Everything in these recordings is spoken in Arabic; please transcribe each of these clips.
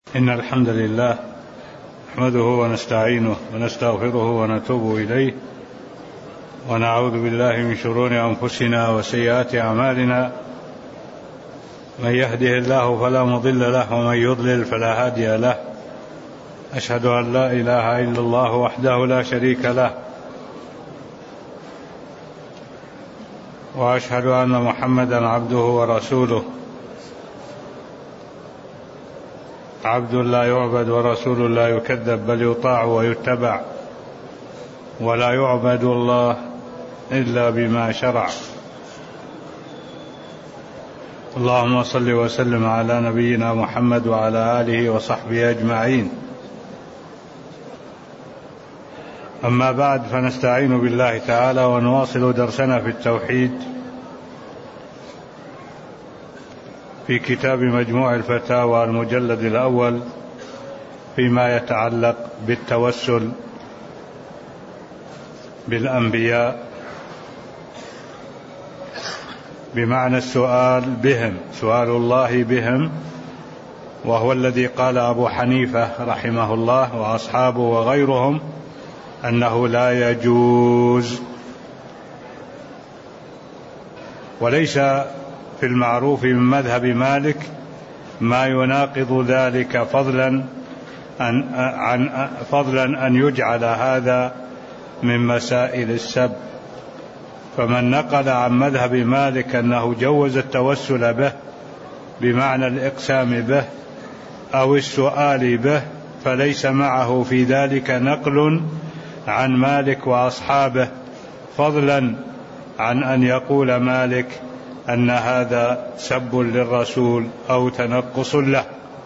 إن الحمد لله نحمده ونستعينه ونستغفره ونتوب إليه ونعوذ بالله من شرور أنفسنا وسيئات أعمالنا. من يهده الله فلا مضل له ومن يضلل فلا هادي له. أشهد أن لا إله إلا الله وحده لا شريك له، وأشهد أن محمدا عبده ورسوله، عبد لا يعبد ورسول لا يكذب بل يطاع ويتبع، ولا يعبد الله إلا بما شرع. اللهم صل وسلم على نبينا محمد وعلى آله وصحبه أجمعين. أما بعد، فنستعين بالله تعالى ونواصل درسنا في التوحيد في كتاب مجموع الفتاوى المجلد الأول فيما يتعلق بالتوسل بالأنبياء، بمعنى السؤال بهم، سؤال الله بهم، وهو الذي قال أبو حنيفة رحمه الله وأصحابه وغيرهم أنه لا يجوز. وليس في المعروف من مذهب مالك ما يناقض ذلك، فضلا أن يجعل هذا من مسائل السب. فمن نقل عن مذهب مالك أنه جوز التوسل به بمعنى الإقسام به أو السؤال به، فليس معه في ذلك نقل عن مالك وأصحابه، فضلا عن أن يقول مالك أن هذا سب للرسول أو تنقص له.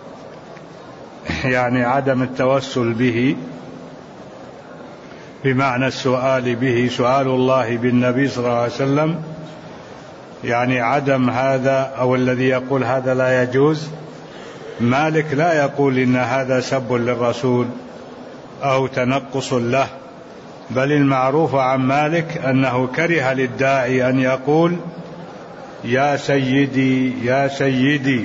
يعني عدم التوسل به بمعنى السؤال به، سؤال الله بالنبي صلى الله عليه وسلم، يعني عدم هذا، أو الذي يقول هذا لا يجوز. مالك لا يقول إن هذا سب للرسول أو تنقص له، بل المعروف عن مالك أنه كره للداعي أن يقول يا سيدي يا سيدي،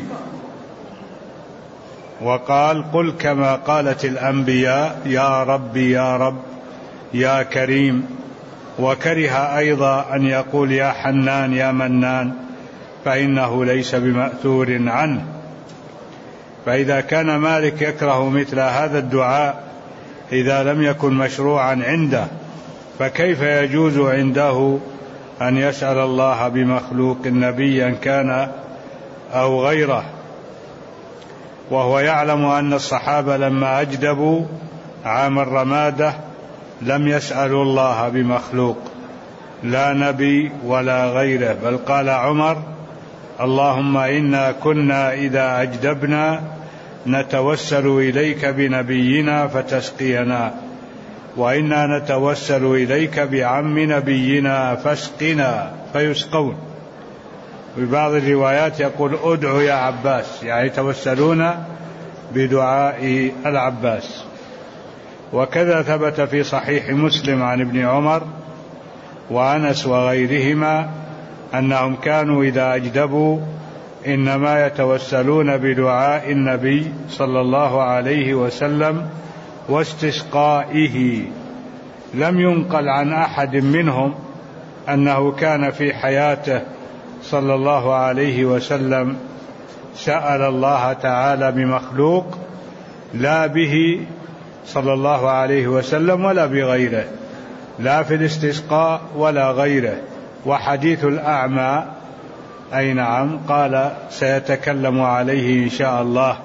وقال قل كما قالت الأنبياء يا رب يا رب يا كريم. وكره أيضا أن يقول يا حنان يا منان، فإنه ليس بمأثور عنه. فإذا كان مالك يكره مثل هذا الدعاء إذا لم يكن مشروعا عنده، فكيف يجوز عنده أن يسأل الله بمخلوق نبيا كان أو غيره؟ وهو يعلم أن الصحابة لما أجدبوا عام الرمادة لم يسألوا الله بمخلوق، لا نبي ولا غيره، بل قال عمر اللهم إنا كنا إذا أجدبنا نتوسل إليك بنبينا فتسقينا، وإنا نتوسل إليك بعم نبينا فاسقنا فيسقون. وبعض الروايات يقول ادعوا يا عباس، يعني يتوسلون بدعاء العباس. وكذا ثبت في صحيح مسلم عن ابن عمر وأنس وغيرهما أنهم كانوا إذا أجدبوا إنما يتوسلون بدعاء النبي صلى الله عليه وسلم واستسقائه. لم ينقل عن أحد منهم أنه كان في حياته صلى الله عليه وسلم سأل الله تعالى بمخلوق، لا به صلى الله عليه وسلم ولا بغيره، لا في الاستسقاء ولا غيره. وحديث الأعمى أي نعم قال سيتكلم عليه إن شاء الله،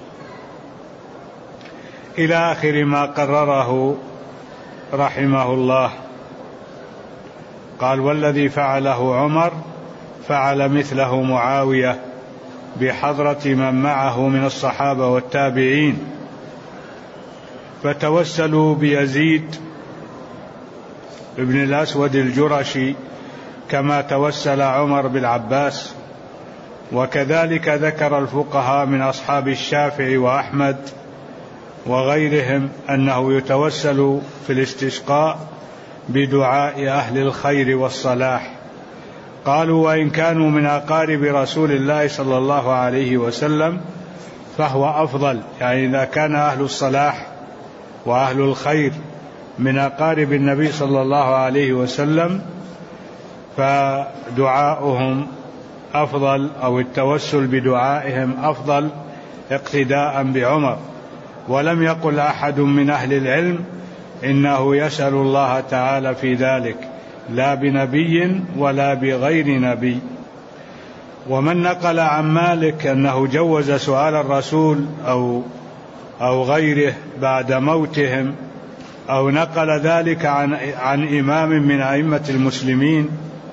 إلى آخر ما قرره رحمه الله. قال والذي فعله عمر فعل مثله معاوية بحضرة من معه من الصحابة والتابعين، فتوسلوا بيزيد ابن الأسود الجرشي كما توسل عمر بالعباس. وكذلك ذكر الفقهاء من أصحاب الشافعي وأحمد وغيرهم أنه يتوسل في الاستسقاء بدعاء أهل الخير والصلاح. قالوا وإن كانوا من أقارب رسول الله صلى الله عليه وسلم فهو أفضل، يعني إذا كان أهل الصلاح وأهل الخير من أقارب النبي صلى الله عليه وسلم فدعاؤهم أفضل، أو التوسل بدعائهم أفضل اقتداء بعمر. ولم يقل أحد من أهل العلم إنه يسأل الله تعالى في ذلك، لا بنبي ولا بغير نبي. ومن نقل عن مالك أنه جوز سؤال الرسول أو غيره بعد موتهم، أو نقل ذلك عن إمام من أئمة المسلمين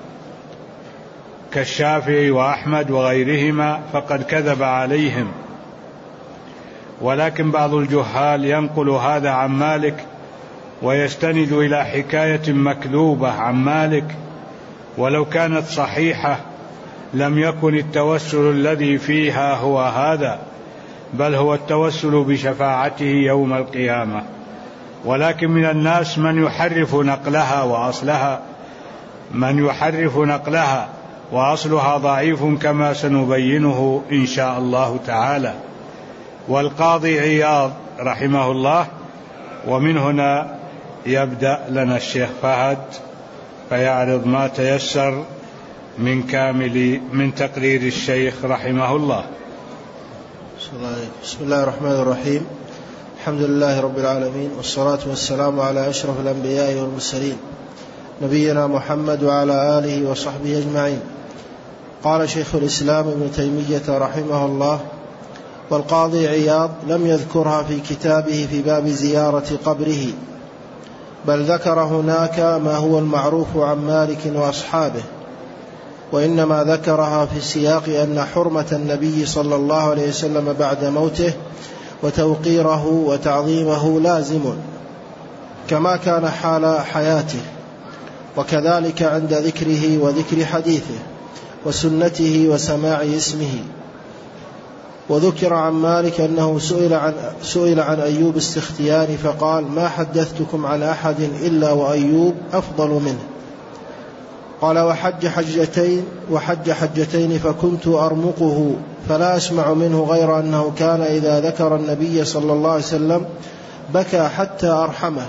كالشافعي وأحمد وغيرهما، فقد كذب عليهم. ولكن بعض الجهال ينقل هذا عن مالك ويستند إلى حكاية مكذوبة عن مالك، ولو كانت صحيحة لم يكن التوسل الذي فيها هو هذا، بل هو التوسل بشفاعته يوم القيامة. ولكن من الناس من يحرف نقلها وأصلها ضعيف كما سنبينه إن شاء الله تعالى. والقاضي عياض رحمه الله، ومن هنا يبدأ لنا الشيخ فهد فيعرض ما تيسر من تقرير الشيخ رحمه الله. بسم الله الرحمن الرحيم. الحمد لله رب العالمين، والصلاة والسلام على أشرف الأنبياء والمرسلين نبينا محمد وعلى آله وصحبه أجمعين. قال شيخ الإسلام ابن تيمية رحمه الله: والقاضي عياض لم يذكرها في كتابه في باب زيارة قبره، بل ذكر هناك ما هو المعروف عن مالك وأصحابه، وإنما ذكرها في سياق أن حرمة النبي صلى الله عليه وسلم بعد موته وتوقيره وتعظيمه لازم كما كان حال حياته، وكذلك عند ذكره وذكر حديثه وسنته وسماع اسمه. وذكر عن مالك أنه سئل عن أيوب السختياني فقال: ما حدثتكم عن أحد إلا وأيوب أفضل منه. قال: وحج حجتين فكنت أرمقه فلا أسمع منه غير أنه كان إذا ذكر النبي صلى الله عليه وسلم بكى حتى أرحمه،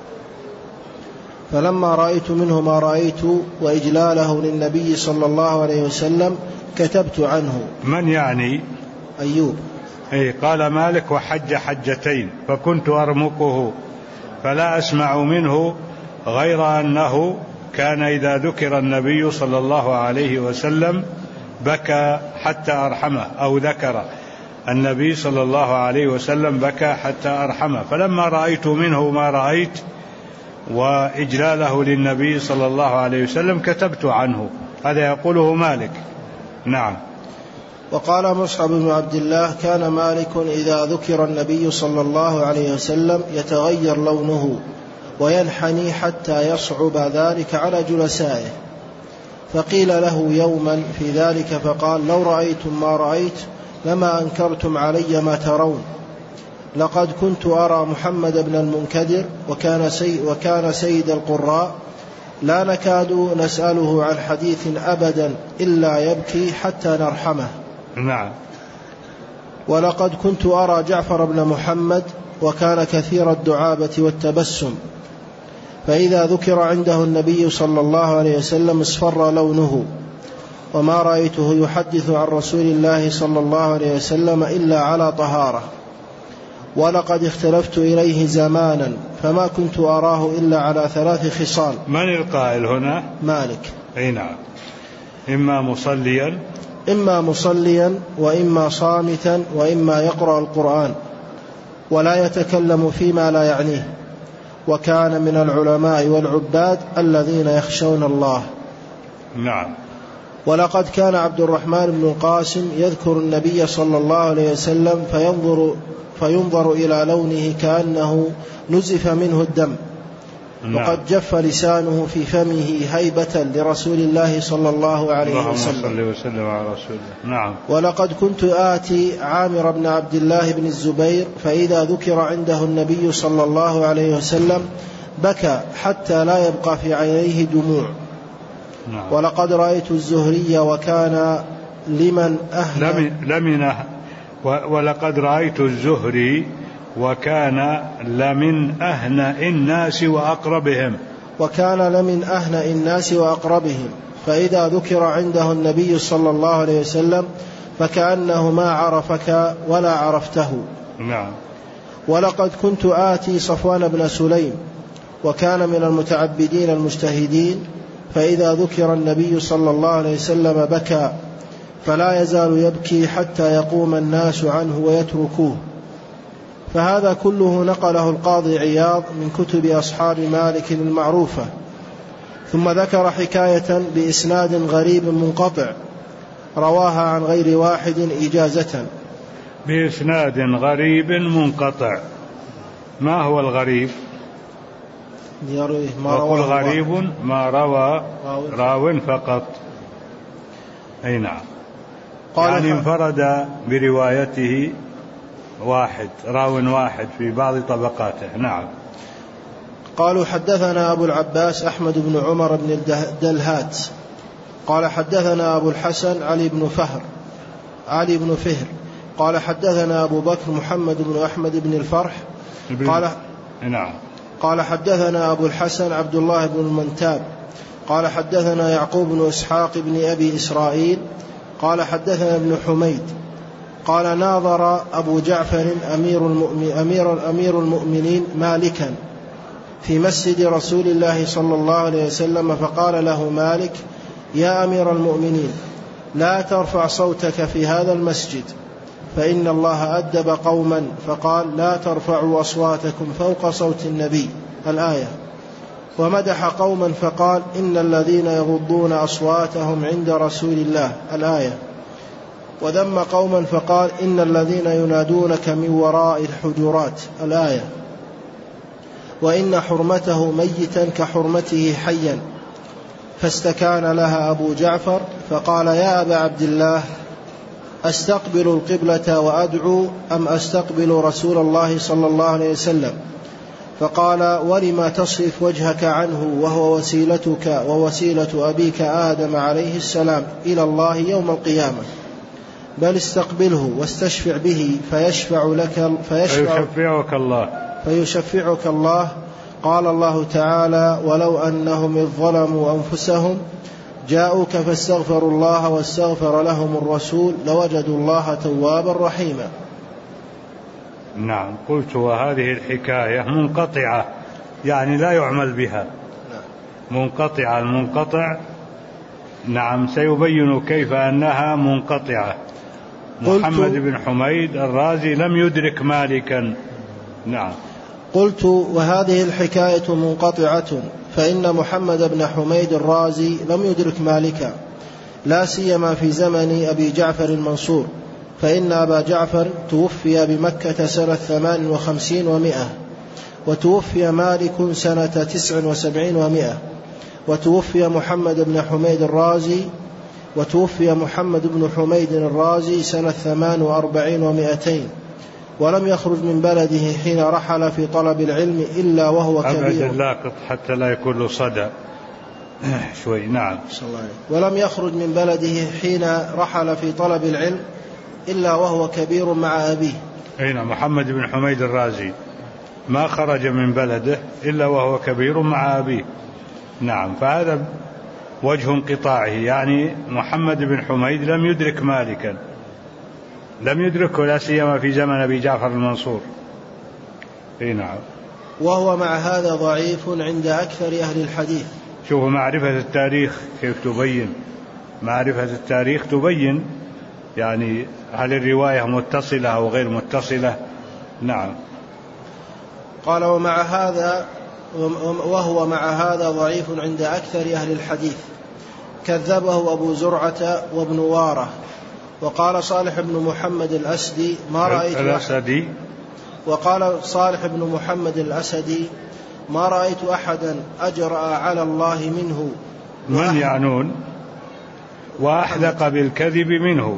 فلما رأيت منه ما رأيت وإجلاله للنبي صلى الله عليه وسلم كتبت عنه. من يعني؟ أيوب. قال مالك: وحج حجتين فكنت أرمقه فلا أسمع منه غير أنه كان إذا ذكر النبي صلى الله عليه وسلم بكى حتى أرحمه، أو ذكر النبي صلى الله عليه وسلم بكى حتى أرحمه، فلما رأيت منه ما رأيت وإجلاله للنبي صلى الله عليه وسلم كتبت عنه. هذا يقوله مالك. نعم. وقال مصعب بن عبد الله: كان مالك إذا ذكر النبي صلى الله عليه وسلم يتغير لونه وينحني حتى يصعب ذلك على جلسائه، فقيل له يوما في ذلك فقال: لو رأيتم ما رأيت لما أنكرتم علي ما ترون. لقد كنت أرى محمد بن المنكدر وكان سيد القراء لا نكاد نسأله عن حديث أبدا إلا يبكي حتى نرحمه. نعم. ولقد كنت أرى جعفر بن محمد وكان كثير الدعابة والتبسم، فإذا ذكر عنده النبي صلى الله عليه وسلم اصفر لونه، وما رأيته يحدث عن رسول الله صلى الله عليه وسلم إلا على طهارة. ولقد اختلفت إليه زمانا فما كنت أراه إلا على 3 خصال. من القائل هنا؟ مالك. نعم. إما مصليا وإما صامتا وإما يقرأ القرآن ولا يتكلم فيما لا يعنيه، وكان من العلماء والعباد الذين يخشون الله. نعم. ولقد كان عبد الرحمن بن القاسم يذكر النبي صلى الله عليه وسلم فينظر إلى لونه كأنه نزف منه الدم. نعم. وقد جف لسانه في فمه هيبة لرسول الله صلى الله عليه وسلم. على رسول الله. نعم. ولقد كنت آتي عامر بن عبد الله بن الزبير فإذا ذكر عنده النبي صلى الله عليه وسلم بكى حتى لا يبقى في عينيه دموع. نعم. ولقد رأيت الزهري وكان لمن ولقد رأيت الزهري وكان لمن أهنأ الناس وأقربهم. وكان لمن أهنأ الناس وأقربهم، فإذا ذكر عنده النبي صلى الله عليه وسلم فكأنه ما عرفك ولا عرفته. نعم. ولقد كنت آتي صفوان بن سليم وكان من المتعبدين المجتهدين، فإذا ذكر النبي صلى الله عليه وسلم بكى، فلا يزال يبكي حتى يقوم الناس عنه ويتركوه. فهذا كله نقله القاضي عياض من كتب أصحاب مالك المعروفة. ثم ذكر حكاية بإسناد غريب منقطع رواها عن غير واحد إجازة. بإسناد غريب منقطع. ما هو الغريب؟ وقل غريب ما روى راو فقط. أي نعم. يعني انفرد بروايته راو واحد في بعض طبقاته. نعم. قالوا حدثنا أبو العباس أحمد بن عمر بن الدلهات قال حدثنا أبو الحسن علي بن فهر قال حدثنا أبو بكر محمد بن أحمد بن الفرح قال حدثنا أبو الحسن عبد الله بن المنتاب قال حدثنا يعقوب بن إسحاق بن أبي إسرائيل قال حدثنا ابن حميد قال ناظر أبو جعفر أمير المؤمنين مالكا في مسجد رسول الله صلى الله عليه وسلم، فقال له مالك: يا أمير المؤمنين، لا ترفع صوتك في هذا المسجد، فإن الله أدب قوما فقال: لا ترفعوا أصواتكم فوق صوت النبي، الآية. ومدح قوما فقال: إن الذين يغضون أصواتهم عند رسول الله، الآية. وذم قوما فقال: إن الذين ينادونك من وراء الحجرات، الآية. وإن حرمته ميتا كحرمته حيا. فاستكان لها أبو جعفر فقال: يا أبا عبد الله، أستقبل القبلة وأدعو أم أستقبل رسول الله صلى الله عليه وسلم؟ فقال: ولما تصرف وجهك عنه وهو وسيلتك ووسيلة أبيك آدم عليه السلام إلى الله يوم القيامة؟ بل استقبله واستشفع به فيشفعك الله. قال الله تعالى: ولو أنهم إذ ظلموا أنفسهم جاءوك فاستغفروا الله واستغفر لهم الرسول لوجدوا الله توابا رحيما. نعم. قلت وهذه الحكاية منقطعة، يعني لا يعمل بها. منقطعة. المنقطع نعم سيبين كيف أنها منقطعة. محمد بن حميد الرازي لم يدرك مالكا. نعم. قلت وهذه الحكاية منقطعة، فإن محمد بن حميد الرازي لم يدرك مالكا، لا سيما في زمن أبي جعفر المنصور، فإن أبا جعفر توفي بمكة سنة 58 و100، وتوفي مالك سنة 79 و100، وتوفي محمد بن حميد الرازي سنة 48 و200، ولم يخرج من بلده حين رحل في طلب العلم إلا وهو كبير. أبدا لاقط حتى لا يكون له صدى شوي. نعم. ولم يخرج من بلده حين رحل في طلب العلم إلا وهو كبير مع أبيه. أين محمد بن حميد الرازي ما خرج من بلده إلا وهو كبير مع أبيه. نعم. فهذا وجه انقطاعه، يعني محمد بن حميد لم يدرك مالكا، لم يدركه لا سيما في زمن أبي جعفر المنصور. نعم. وهو مع هذا ضعيف عند أكثر أهل الحديث. شوفوا معرفة التاريخ كيف تبين. معرفة التاريخ تبين يعني هل الرواية متصلة أو غير متصلة. نعم. قال وهو مع هذا ضعيف عند أكثر أهل الحديث، كذبه أبو زرعة وابن وارة. وقال صالح بن محمد الأسدي ما رأيت أحدا أجرأ على الله منه. من يعنون وأحدق بالكذب منه؟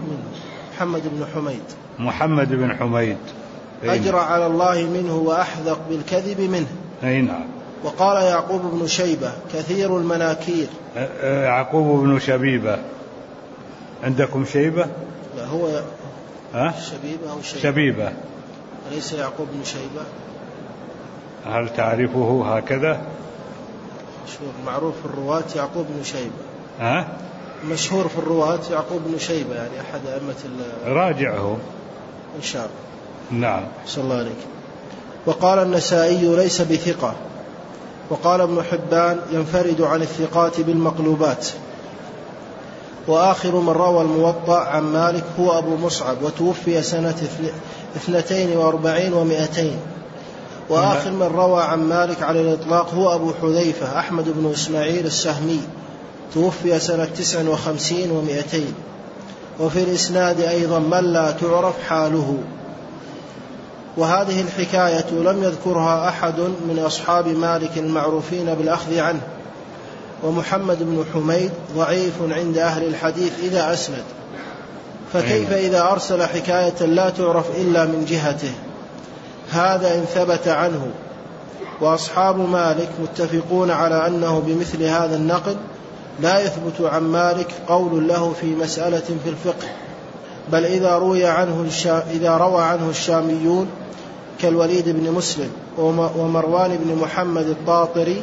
محمد بن حميد أجرأ على الله منه وأحدق بالكذب منه. أي نعم. وقال يعقوب بن شيبة كثير المناكير. يعقوب بن شبيبة. عندكم شيبة؟ لا، هو شبيبة أو شبيبة. أليس يعقوب بن شيبة؟ هل تعرفه هكذا؟ مشهور معروف في الرواة يعقوب بن شيبة. مشهور في الرواة يعقوب بن شيبة، يعني أحد أئمة راجعه إن شاء الله. نعم. صلى الله عليك. وقال النسائي ليس بثقة. وقال ابن حبان ينفرد عن الثقات بالمقلوبات. وآخر من روى الموطأ عن مالك هو أبو مصعب، وتوفي سنة 42 و200. وآخر من روى عن مالك على الإطلاق هو أبو حذيفة أحمد بن إسماعيل السهمي، توفي سنة 59 و200. وفي الإسناد أيضا من لا تعرف حاله. وهذه الحكاية لم يذكرها أحد من أصحاب مالك المعروفين بالأخذ عنه. ومحمد بن حميد ضعيف عند أهل الحديث إذا أسند، فكيف إذا أرسل حكاية لا تعرف إلا من جهته؟ هذا إن ثبت عنه. وأصحاب مالك متفقون على أنه بمثل هذا النقل لا يثبت عن مالك قول له في مسألة في الفقه، بل إذا روى عنه الشاميون كالوليد بن مسلم ومروان بن محمد الطاطري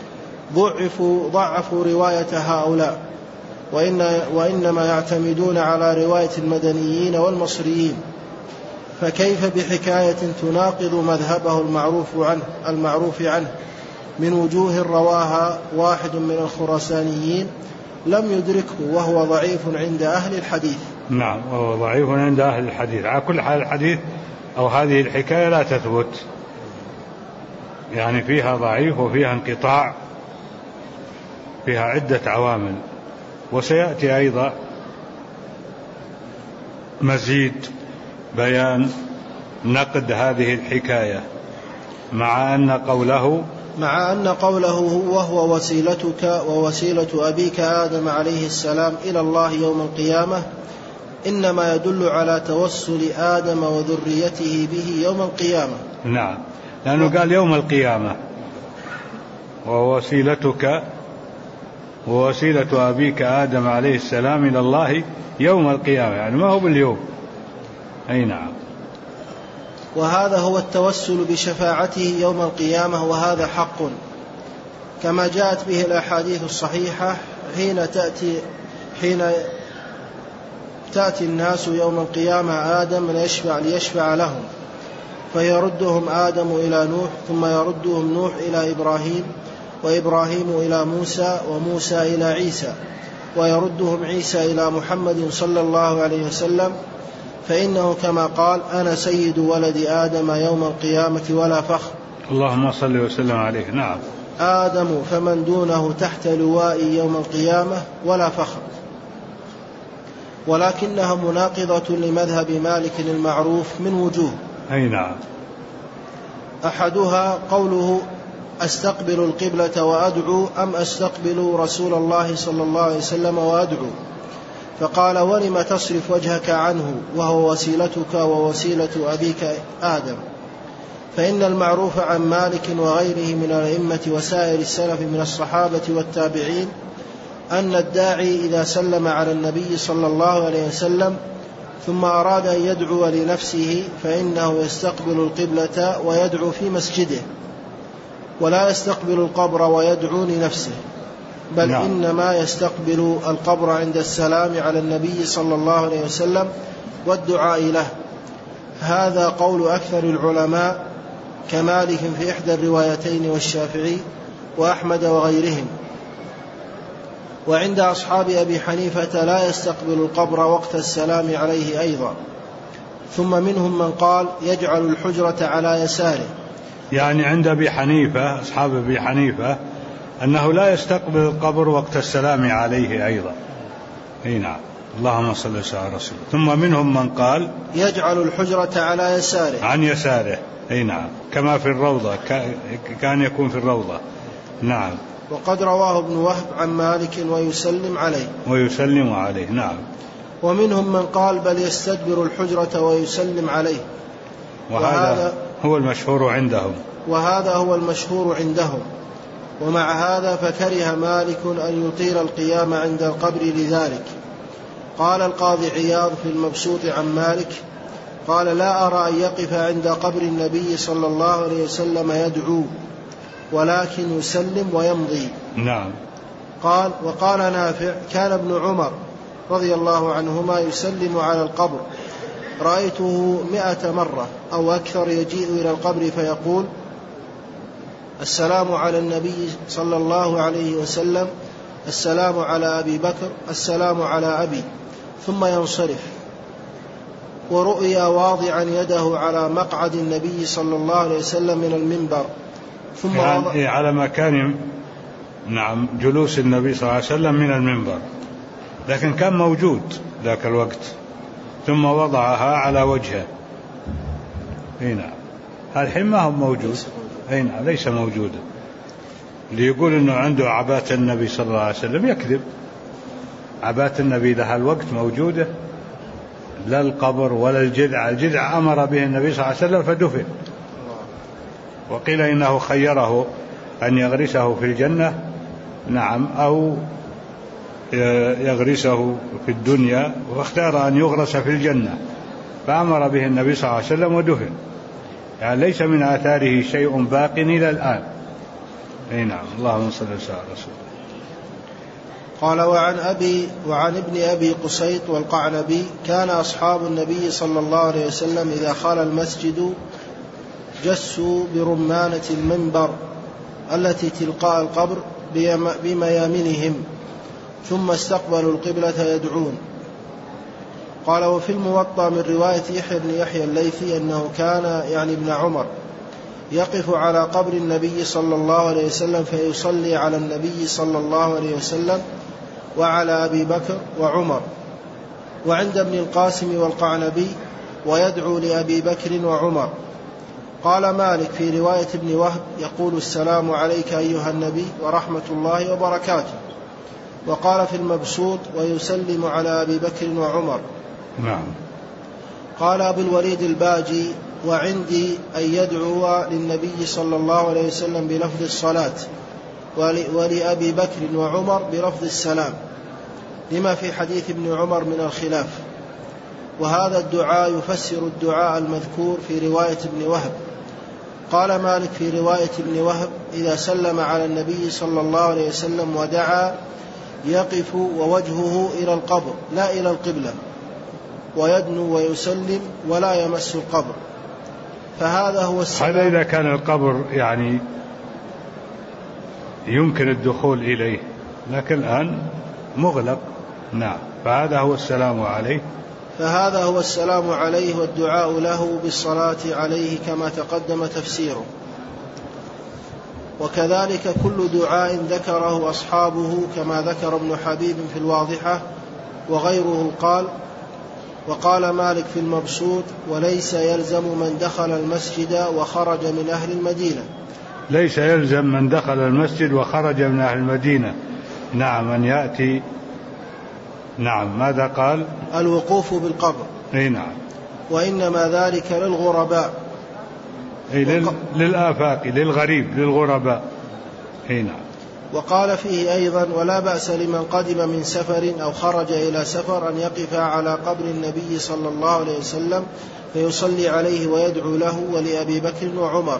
ضعفوا رواية هؤلاء، وإنما يعتمدون على رواية المدنيين والمصريين. فكيف بحكاية تناقض مذهبه المعروف عنه من وجوه رواها واحد من الخراسانيين لم يدركه وهو ضعيف عند أهل الحديث؟ نعم، وهو ضعيف عند أهل الحديث. على كل حال الحديث أو هذه الحكاية لا تثبت، يعني فيها ضعيف وفيها انقطاع، فيها عدة عوامل. وسيأتي أيضا مزيد بيان نقد هذه الحكاية، مع أن قوله وهو وسيلتك ووسيلة أبيك آدم عليه السلام إلى الله يوم القيامة إنما يدل على توسل آدم وذريته به يوم القيامة. نعم، لأنه قال يوم القيامة ووسيلتك ووسيلة أبيك آدم عليه السلام إلى الله يوم القيامة، يعني ما هو باليوم. أي نعم. وهذا هو التوسل بشفاعته يوم القيامة، وهذا حق كما جاءت به الأحاديث الصحيحة حين تأتي الناس يوم القيامة آدم ليشفع لهم، فيردهم آدم إلى نوح، ثم يردهم نوح إلى إبراهيم، وإبراهيم إلى موسى، وموسى إلى عيسى، ويردهم عيسى إلى محمد صلى الله عليه وسلم، فإنه كما قال أنا سيد ولد آدم يوم القيامة ولا فخر. اللهم صل وسلم عليه. نعم. آدم فمن دونه تحت لوائي يوم القيامة ولا فخر. ولكنها مناقضة لمذهب مالك المعروف من وجوه. أي نعم. أحدها قوله أستقبل القبلة وأدعو أم أستقبل رسول الله صلى الله عليه وسلم وأدعو، فقال ولم تصرف وجهك عنه وهو وسيلتك ووسيلة أبيك آدم. فإن المعروف عن مالك وغيره من الأئمة وسائر السلف من الصحابة والتابعين أن الداعي إذا سلم على النبي صلى الله عليه وسلم ثم أراد أن يدعو لنفسه فإنه يستقبل القبلة ويدعو في مسجده، ولا يستقبل القبر ويدعو لنفسه، بل نعم. إنما يستقبل القبر عند السلام على النبي صلى الله عليه وسلم والدعاء له. هذا قول أكثر العلماء كمالك في إحدى الروايتين والشافعي وأحمد وغيرهم. وعند أصحاب أبي حنيفة لا يستقبل القبر وقت السلام عليه أيضا. ثم منهم من قال يجعل الحجرة على يساره، يعني عند أبي حنيفة أصحاب أبي حنيفة أنه لا يستقبل القبر وقت السلام عليه أيضا. أي نعم. اللهم صل وسلم على رسوله. ثم منهم من قال يجعل الحجرة على يساره، عن يساره. أي نعم، كما في الروضة، كان يكون في الروضة. نعم. وقد رواه ابن وهب عن مالك ويسلم عليه. نعم. ومنهم من قال بل يستدبر الحجرة ويسلم عليه، وهذا هو المشهور عندهم. ومع هذا فكره مالك أن يطيل القيام عند القبر لذلك. قال القاضي عياض في المبسوط عن مالك قال لا أرى أن يقف عند قبر النبي صلى الله عليه وسلم يدعو ولكن يسلم ويمضي. نعم. قال وقال نافع كان ابن عمر رضي الله عنهما يسلم على القبر، رأيته 100 مرة أو أكثر يجيء إلى القبر فيقول السلام على النبي صلى الله عليه وسلم، السلام على أبي بكر، السلام على أبي، ثم ينصرف. ورؤيا واضعا يده على مقعد النبي صلى الله عليه وسلم من المنبر ثم يعني على مكان نعم جلوس النبي صلى الله عليه وسلم من المنبر، لكن كان موجود ذاك الوقت ثم وضعها على وجهه. هنا الحين ما هو موجود، هنا ليس موجودا. اللي يقول انه عنده عباءة النبي صلى الله عليه وسلم يكذب. عباءة النبي لها الوقت موجودة، لا القبر ولا الجذع. الجذع أمر به النبي صلى الله عليه وسلم فدفن، وقيل إنه خيره أن يغرسه في الجنة نعم أو يغرسه في الدنيا، واختار أن يغرس في الجنة فأمر به النبي صلى الله عليه وسلم ودفن. يعني ليس من آثاره شيء باق إلى الآن. أي نعم. اللهم صل وسلم على رسول الله. قال وعن ابن أبي قسيط والقعنبي كان أصحاب النبي صلى الله عليه وسلم إذا خال المسجد جسوا برمانة المنبر التي تلقاء القبر بميامنهم ثم استقبلوا القبلة يدعون. قال وفي الموطأ من رواية يحيى بن يحيى الليثي أنه كان يعني ابن عمر يقف على قبر النبي صلى الله عليه وسلم فيصلي على النبي صلى الله عليه وسلم وعلى أبي بكر وعمر، وعند ابن القاسم والقعنبي ويدعو لأبي بكر وعمر. قال مالك في رواية ابن وهب يقول السلام عليك أيها النبي ورحمة الله وبركاته. وقال في المبسوط ويسلم على أبي بكر وعمر. نعم. قال أبو الوليد الباجي وعندي أن يدعو للنبي صلى الله عليه وسلم بلفظ الصلاة ولأبي بكر وعمر بلفظ السلام لما في حديث ابن عمر من الخلاف. وهذا الدعاء يفسر الدعاء المذكور في رواية ابن وهب. قال مالك في رواية ابن وهب إذا سلم على النبي صلى الله عليه وسلم ودعا يقف ووجهه إلى القبر لا إلى القبلة، ويدنو ويسلم ولا يمس القبر، فهذا هو السلام. هذا إذا كان القبر يعني يمكن الدخول إليه، لكن الآن مغلق. نعم. فهذا هو السلام عليه. فهذا هو السلام عليه والدعاء له بالصلاة عليه كما تقدم تفسيره. وكذلك كل دعاء ذكره أصحابه كما ذكر ابن حبيب في الواضحة وغيره. وقال مالك في المبسوط وليس يلزم من دخل المسجد وخرج من أهل المدينة. ليس يلزم من دخل المسجد وخرج من أهل المدينة نعم أن يأتي. نعم. ماذا قال؟ الوقوف بالقبر. أي نعم. وإنما ذلك للغرباء، للآفاق، للغريب، للغرباء. أي نعم. وقال فيه أيضا ولا بأس لمن قدم من سفر أو خرج إلى سفر أن يقف على قبر النبي صلى الله عليه وسلم فيصلي عليه ويدعو له ولأبي بكر وعمر.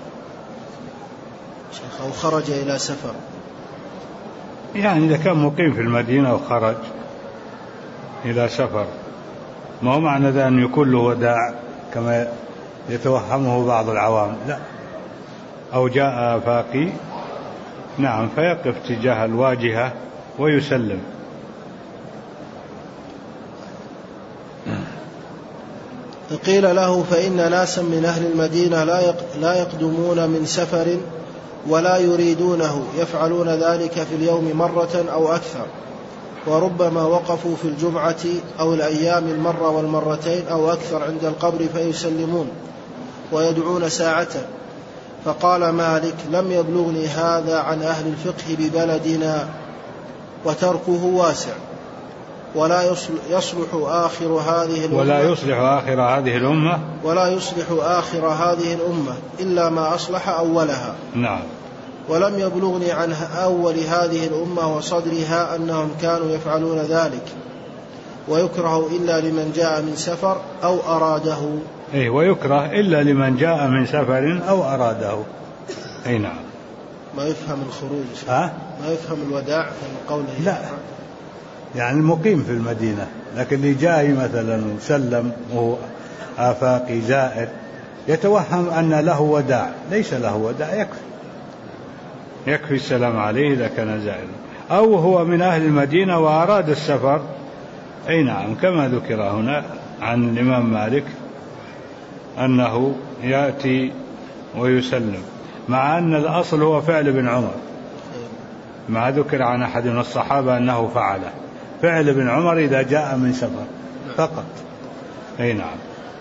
أو خرج إلى سفر يعني إذا كان مقيم في المدينة وخرج إلى سفر، ما هو معنى ذا أن يكون له وداع كما يتوهمه بعض العوام، لا. أو جاء آفاقي نعم فيقف تجاه الواجهة ويسلم. قيل له فإن ناسا من أهل المدينة لا يقدمون من سفر ولا يريدونه، يفعلون ذلك في اليوم مرة أو أكثر، وربما وقفوا في الجمعة أو الأيام المرة والمرتين أو أكثر عند القبر فيسلمون ويدعون ساعة. فقال مالك لم يبلغني هذا عن أهل الفقه ببلدنا، وتركه واسع، ولا يصلح آخر هذه الأمة إلا ما أصلح أولها. نعم. ولم يبلغني عن أول هذه الأمة وصدرها أنهم كانوا يفعلون ذلك. ويكره إلا لمن جاء من سفر أو أراده. ويكره إلا لمن جاء من سفر أو أراده. نعم. ما يفهم الخروج، ما يفهم الوداع من قوله. لا، يعني المقيم في المدينة، لكن اللي جاي مثلا سلم وهو آفاقي زائر يتوهم أن له وداع، ليس له وداع، يكفي السلام عليه إذا كان زائر. أو هو من أهل المدينة وأراد السفر، نعم، كما ذكر هنا عن الإمام مالك أنه يأتي ويسلم، مع أن الأصل هو فعل ابن عمر، ما ذكر عن أحد من الصحابة أنه فعله، فعل ابن عمر إذا جاء من سفر فقط. نعم.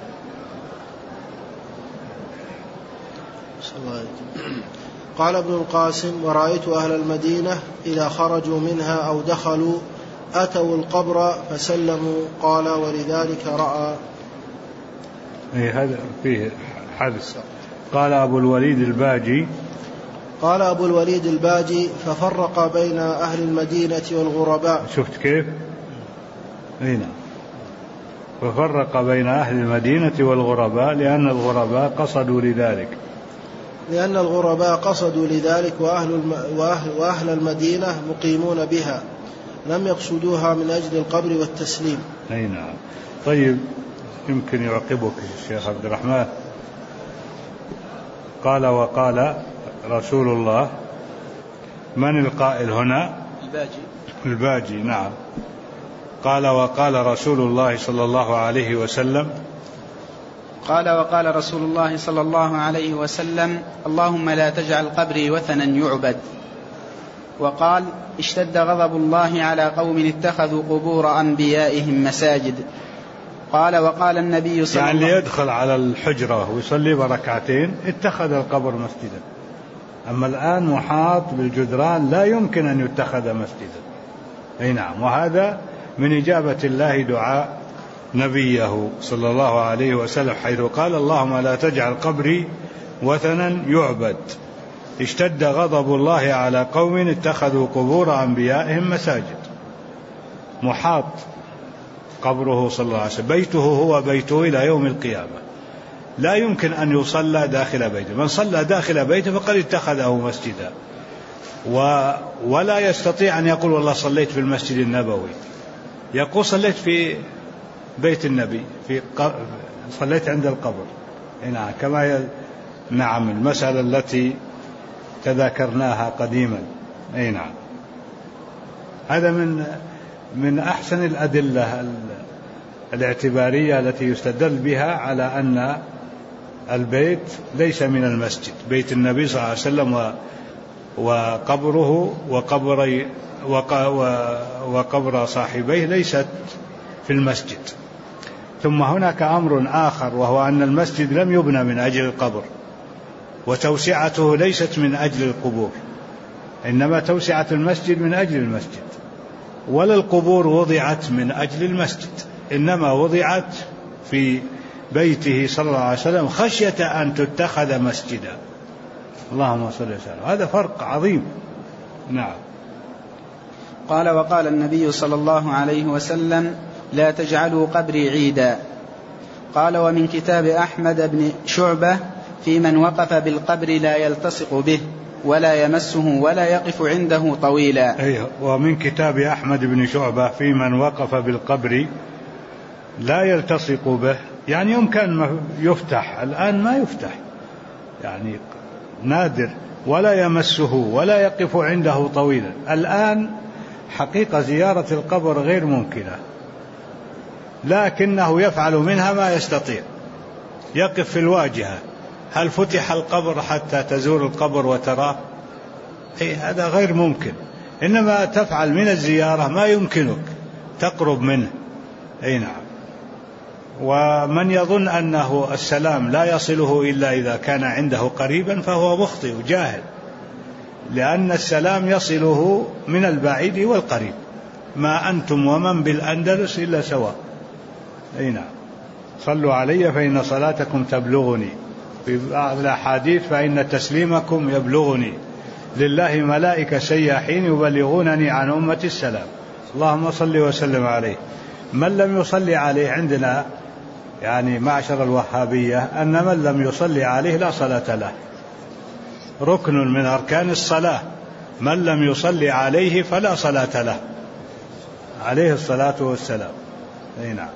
قال ابن القاسم: ورأيت أهل المدينة إذا خرجوا منها أو دخلوا أتوا القبر فسلموا. قال: ولذلك رأى. هذا فيه حدث. قال أبو الوليد الباجي: ففرق بين أهل المدينة والغرباء. شفت كيف؟ هنا ففرق بين أهل المدينة والغرباء لأن الغرباء قصدوا لذلك وأهل المدينة مقيمون بها، لم يقصدوها من أجل القبر والتسليم. نعم. طيب، يمكن يعقبك الشيخ عبد الرحمن. قال وقال رسول الله. من القائل هنا؟ الباجي. نعم. قال وقال رسول الله صلى الله عليه وسلم. قال وقال رسول الله صلى الله عليه وسلم: اللهم لا تجعل قبري وثنا يعبد. وقال: اشتد غضب الله على قوم اتخذوا قبور أنبيائهم مساجد. قال وقال النبي صلى الله عليه وسلم: يعني يدخل على الحجرة ويصلي بركعتين اتخذ القبر مسجدا، أما الآن محاط بالجدران لا يمكن أن يتخذ مسجدا. نعم. وهذا من إجابة الله دعاء نبيه صلى الله عليه وسلم، حيث قال: اللهم لا تجعل قبري وثنا يعبد. اشتد غضب الله على قوم اتخذوا قبور أنبيائهم مساجد. محاط قبره صلى الله عليه وسلم، بيته هو بيته إلى يوم القيامة، لا يمكن أن يصلى داخل بيته، من صلى داخل بيته فقد اتخذه مسجدا، ولا يستطيع أن يقول والله صليت في المسجد النبوي، يقول صليت في بيت النبي، صليت عند القبر. نعم. كما نعم المسألة التي تذاكرناها قديما. نعم. هذا من أحسن الأدلة الاعتبارية التي يستدل بها على أن البيت ليس من المسجد، بيت النبي صلى الله عليه وسلم وقبره وقبر صاحبيه ليست في المسجد. ثم هناك أمر آخر، وهو أن المسجد لم يبنى من أجل القبر، وتوسعته ليست من أجل القبور، إنما توسعة المسجد من أجل المسجد، ولا القبور وضعت من أجل المسجد، إنما وضعت في بيته صلى الله عليه وسلم خشية أن تتخذ مسجدا. اللهم صل وسلم. هذا فرق عظيم. نعم. قال وقال النبي صلى الله عليه وسلم: لا تجعلوا قبري عيدا. قال ومن كتاب أحمد بن شعبة: في من وقف بالقبر لا يلتصق به ولا يمسه ولا يقف عنده طويلا. ومن كتاب أحمد بن شعبة: في من وقف بالقبر لا يلتصق به، يعني يمكن يفتح، الآن ما يفتح، يعني نادر، ولا يمسه ولا يقف عنده طويلا. الآن حقيقة زيارة القبر غير ممكنة، لكنه يفعل منها ما يستطيع، يقف في الواجهة. هل فتح القبر حتى تزور القبر وتراه؟ هذا غير ممكن، إنما تفعل من الزيارة ما يمكنك تقرب منه. نعم. ومن يظن أنه السلام لا يصله إلا إذا كان عنده قريبا فهو مخطئ جاهل، لأن السلام يصله من البعيد والقريب، ما أنتم ومن بالأندلس إلا سواء. نعم. صلوا علي فإن صلاتكم تبلغني، في بعض الأحاديث فإن تسليمكم يبلغني، لله ملائكة سياحين يبلغونني عن أمة السلام. اللهم صل وسلم عليه. من لم يصلي عليه عندنا يعني معشر الوهابية أن من لم يصلي عليه لا صلاة له، ركن من أركان الصلاة، من لم يصلي عليه فلا صلاة له عليه الصلاة والسلام. أي نعم.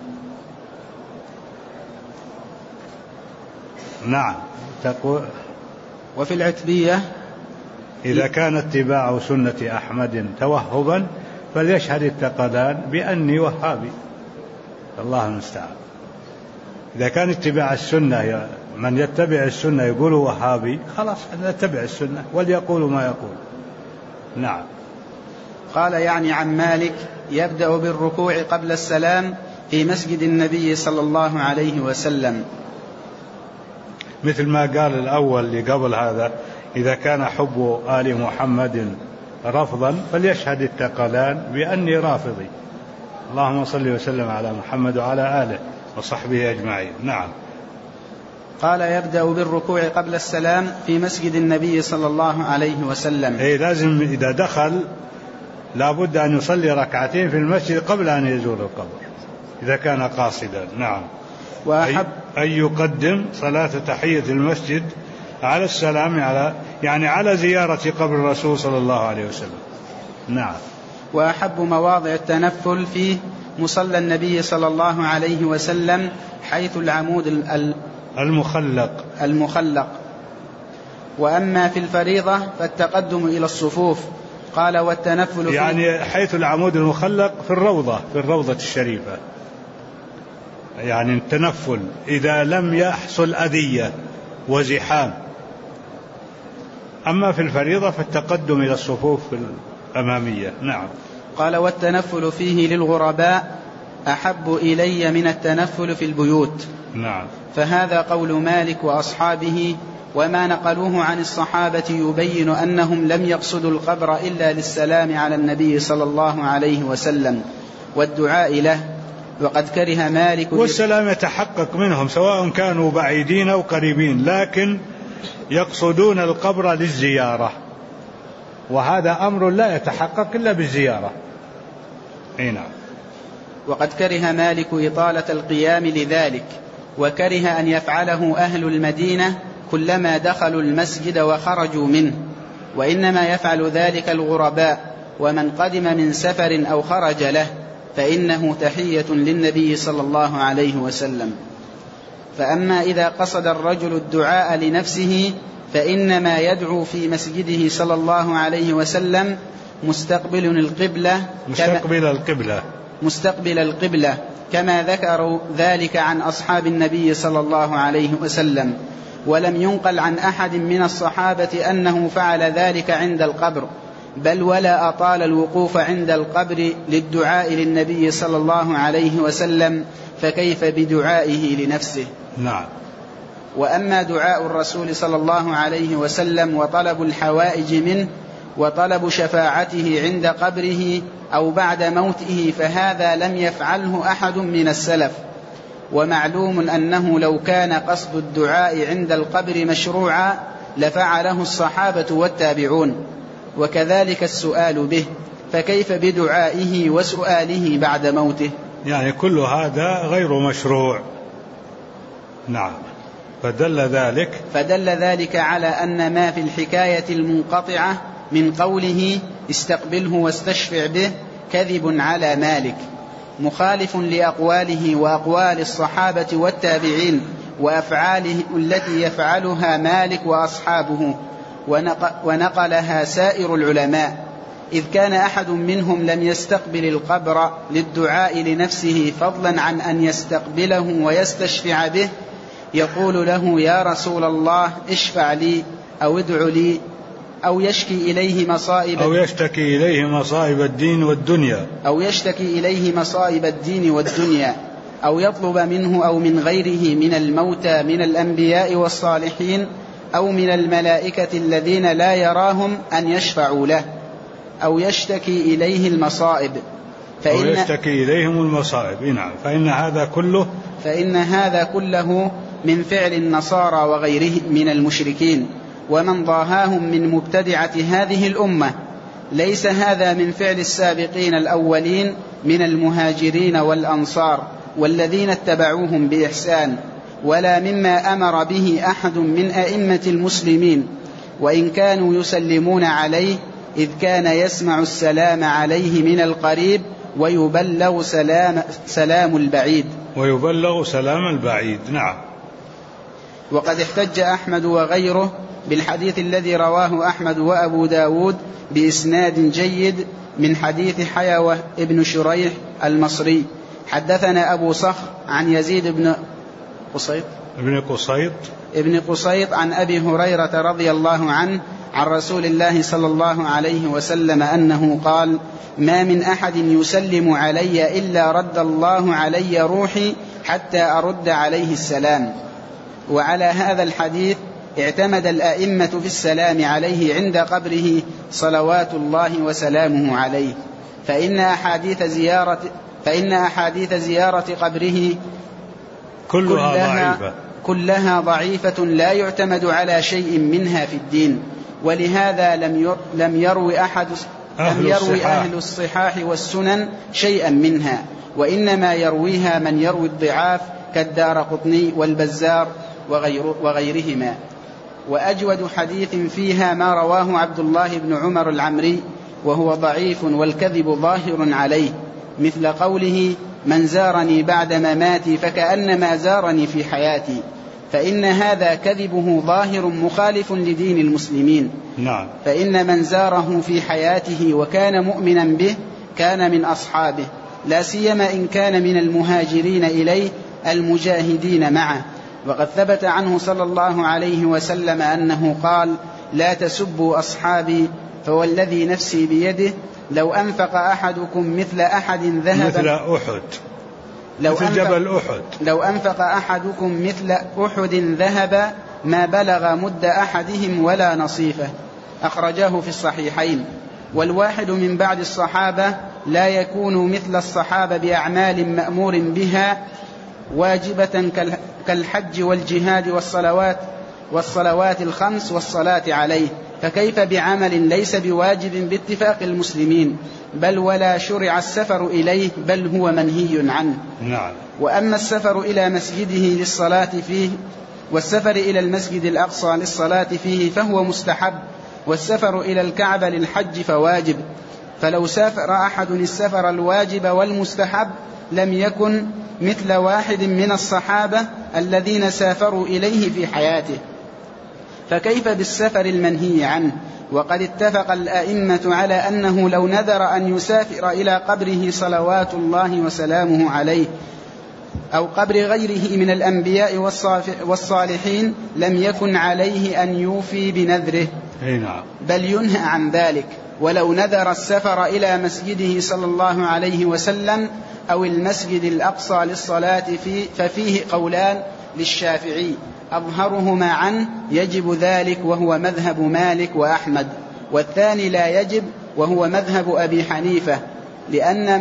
نعم. تقول وفي العتبية إذا كان اتباع سنة أحمد توهبا فليشهد الثقلان بأني وهابي، الله المستعان. إذا كان اتباع السنة، من يتبع السنة يقول وهابي، خلاص نتبع السنة وليقول ما يقول. نعم. قال يعني عن مالك يبدأ بالركوع قبل السلام في مسجد النبي صلى الله عليه وسلم، مثل ما قال الأول اللي قبل هذا: إذا كان حب آل محمد رفضا فليشهد الثقلان بأني رافضي. اللهم صل وسلم على محمد وعلى آله وصحبه أجمعين. نعم. قال يبدأ بالركوع قبل السلام في مسجد النبي صلى الله عليه وسلم. لازم إذا دخل لابد أن يصلي ركعتين في المسجد قبل أن يزور القبر إذا كان قاصدا. نعم. وأحب أن يقدم صلاة تحية المسجد على السلام على زيارة قبر الرسول صلى الله عليه وسلم. نعم. وأحب مواضع التنفل فيه مصلى النبي صلى الله عليه وسلم حيث العمود المخلق. وأما في الفريضة فالتقدم إلى الصفوف. قال والتنفل يعني حيث العمود المخلق في الروضة الشريفة، يعني التنفل إذا لم يحصل أذية وزحام. أما في الفريضة فالتقدم إلى الصفوف الأمامية. نعم. قال والتنفل فيه للغرباء أحب إلي من التنفل في البيوت. نعم. فهذا قول مالك وأصحابه، وما نقلوه عن الصحابة يبين أنهم لم يقصدوا القبر إلا للسلام على النبي صلى الله عليه وسلم والدعاء له. وقد كره مالك، والسلام يتحقق منهم سواء كانوا بعيدين أو قريبين، لكن يقصدون القبر للزيارة، وهذا أمر لا يتحقق إلا بالزيارة. نعم. وقد كره مالك إطالة القيام لذلك، وكره أن يفعله أهل المدينة كلما دخلوا المسجد وخرجوا منه، وإنما يفعل ذلك الغرباء ومن قدم من سفر أو خرج له، فإنه تحية للنبي صلى الله عليه وسلم. فأما إذا قصد الرجل الدعاء لنفسه فإنما يدعو في مسجده صلى الله عليه وسلم مستقبل القبلة كما ذكروا ذلك عن أصحاب النبي صلى الله عليه وسلم. ولم ينقل عن أحد من الصحابة أنه فعل ذلك عند القبر، بل ولا أطال الوقوف عند القبر للدعاء للنبي صلى الله عليه وسلم، فكيف بدعائه لنفسه؟ نعم. وأما دعاء الرسول صلى الله عليه وسلم وطلب الحوائج منه وطلب شفاعته عند قبره أو بعد موته فهذا لم يفعله أحد من السلف. ومعلوم أنه لو كان قصد الدعاء عند القبر مشروعا لفعله الصحابة والتابعون، وكذلك السؤال به، فكيف بدعائه وسؤاله بعد موته؟ يعني كل هذا غير مشروع. نعم. فدل ذلك على أن ما في الحكاية المنقطعة من قوله استقبله واستشفع به كذب على مالك، مخالف لأقواله وأقوال الصحابة والتابعين وأفعاله التي يفعلها مالك وأصحابه ونقلها سائر العلماء، إذ كان أحد منهم لم يستقبل القبر للدعاء لنفسه فضلا عن أن يستقبله ويستشفع به يقول له يا رسول الله اشفع لي أو ادع لي أو يشتكي إليه مصائب الدين والدنيا أو يطلب منه أو من غيره من الموتى من الأنبياء والصالحين أو من الملائكة الذين لا يراهم أن يشفعوا له أو يشتكي إليه المصائب نعم. فإن هذا كله من فعل النصارى وغيرهم من المشركين ومن ضاهاهم من مبتدعة هذه الأمة، ليس هذا من فعل السابقين الأولين من المهاجرين والأنصار والذين اتبعوهم بإحسان، ولا مما أمر به أحد من أئمة المسلمين، وإن كانوا يسلمون عليه، إذ كان يسمع السلام عليه من القريب ويبلغ سلام البعيد. ويبلغ سلام البعيد. نعم. وقد احتج أحمد وغيره بالحديث الذي رواه أحمد وأبو داود بإسناد جيد من حديث حيوة ابن شريح المصري حدثنا أبو صخر عن يزيد ابن قصيط عن أبي هريرة رضي الله عنه عن رسول الله صلى الله عليه وسلم أنه قال: ما من أحد يسلم علي إلا رد الله علي روحي حتى أرد عليه السلام. وعلى هذا الحديث اعتمد الأئمة في السلام عليه عند قبره صلوات الله وسلامه عليه، فإن أحاديث زيارة قبره كلها ضعيفة لا يعتمد على شيء منها في الدين، ولهذا لم يروي أهل الصحاح والسنن شيئا منها، وإنما يرويها من يروي الضعاف كالدارقطني والبزار وغيرهما. وأجود حديث فيها ما رواه عبد الله بن عمر العمري وهو ضعيف والكذب ظاهر عليه، مثل قوله: من زارني بعد مماتي فكأنما زارني في حياتي، فإن هذا كذبه ظاهر مخالف لدين المسلمين. نعم. فإن من زاره في حياته وكان مؤمنا به كان من أصحابه، لا سيما إن كان من المهاجرين إليه المجاهدين معه. وقد ثبت عنه صلى الله عليه وسلم أنه قال: لا تسبوا أصحابي، فوالذي نفسي بيده لو أنفق أحدكم مثل أحد ذهبا مثل أحد مثل جبل أحد لو أنفق أحدكم مثل أحد ذهبا ما بلغ مد أحدهم ولا نصيفه. أخرجاه في الصحيحين. والواحد من بعد الصحابة لا يكون مثل الصحابة بأعمال مأمور بها واجبة كالحج والجهاد والصلوات الخمس والصلاة عليه، فكيف بعمل ليس بواجب باتفاق المسلمين، بل ولا شرع السفر إليه، بل هو منهي عنه. نعم. وأما السفر إلى مسجده للصلاة فيه والسفر إلى المسجد الأقصى للصلاة فيه فهو مستحب، والسفر إلى الكعبة للحج فواجب. فلو سافر أحد السفر الواجب والمستحب لم يكن مثل واحد من الصحابة الذين سافروا إليه في حياته، فكيف بالسفر المنهي عنه؟ وقد اتفق الأئمة على أنه لو نذر أن يسافر إلى قبره صلوات الله وسلامه عليه أو قبر غيره من الأنبياء والصالحين لم يكن عليه أن يوفي بنذره، بل ينهى عن ذلك. ولو نذر السفر إلى مسجده صلى الله عليه وسلم أو المسجد الأقصى للصلاة فيه ففيه قولان للشافعي، أظهرهما عنه يجب ذلك وهو مذهب مالك وأحمد، والثاني لا يجب وهو مذهب أبي حنيفة، لأن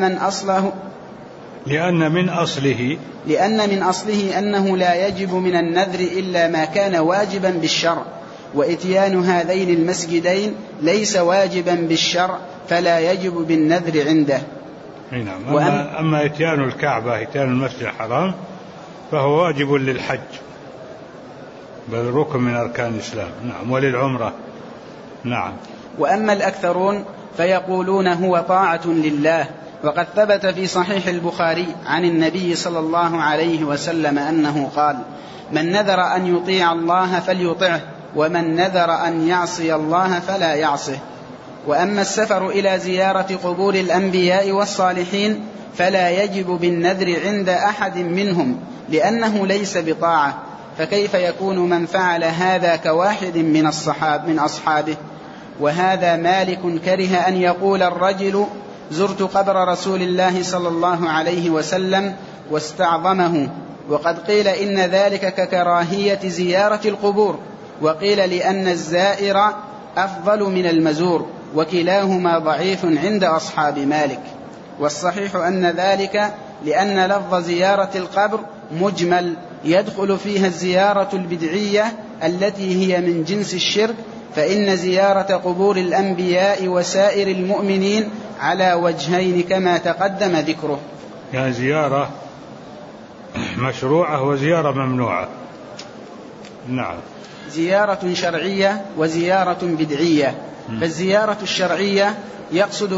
من أصله أنه لا يجب من النذر إلا ما كان واجبا بالشرع، وإتيان هذين المسجدين ليس واجبا بالشرع فلا يجب بالنذر عنده. أما إتيان الكعبة، إتيان المسجد الحرام، فهو واجب للحج، بل ركن من أركان الإسلام. نعم. وللعمرة. نعم. وأما الأكثرون فيقولون هو طاعة لله. وقد ثبت في صحيح البخاري عن النبي صلى الله عليه وسلم أنه قال: من نذر أن يطيع الله فليطعه، ومن نذر أن يعصي الله فلا يعصه. وأما السفر إلى زيارة قبور الأنبياء والصالحين فلا يجب بالنذر عند أحد منهم، لأنه ليس بطاعة، فكيف يكون من فعل هذا كواحد من أصحابه؟ وهذا مالك كره أن يقول الرجل: زرت قبر رسول الله صلى الله عليه وسلم واستعظمه. وقد قيل إن ذلك ككراهية زيارة القبور، وقيل لأن الزائر أفضل من المزور، وكلاهما ضعيف عند أصحاب مالك. والصحيح أن ذلك لأن لفظ زيارة القبر مجمل، يدخل فيها الزيارة البدعية التي هي من جنس الشرك فإن زيارة قبور الأنبياء وسائر المؤمنين على وجهين كما تقدم ذكره. يعني زيارة مشروعة وزيارة ممنوعة. نعم. زيارة شرعية وزيارة بدعية. فالزيارة الشرعية يقصد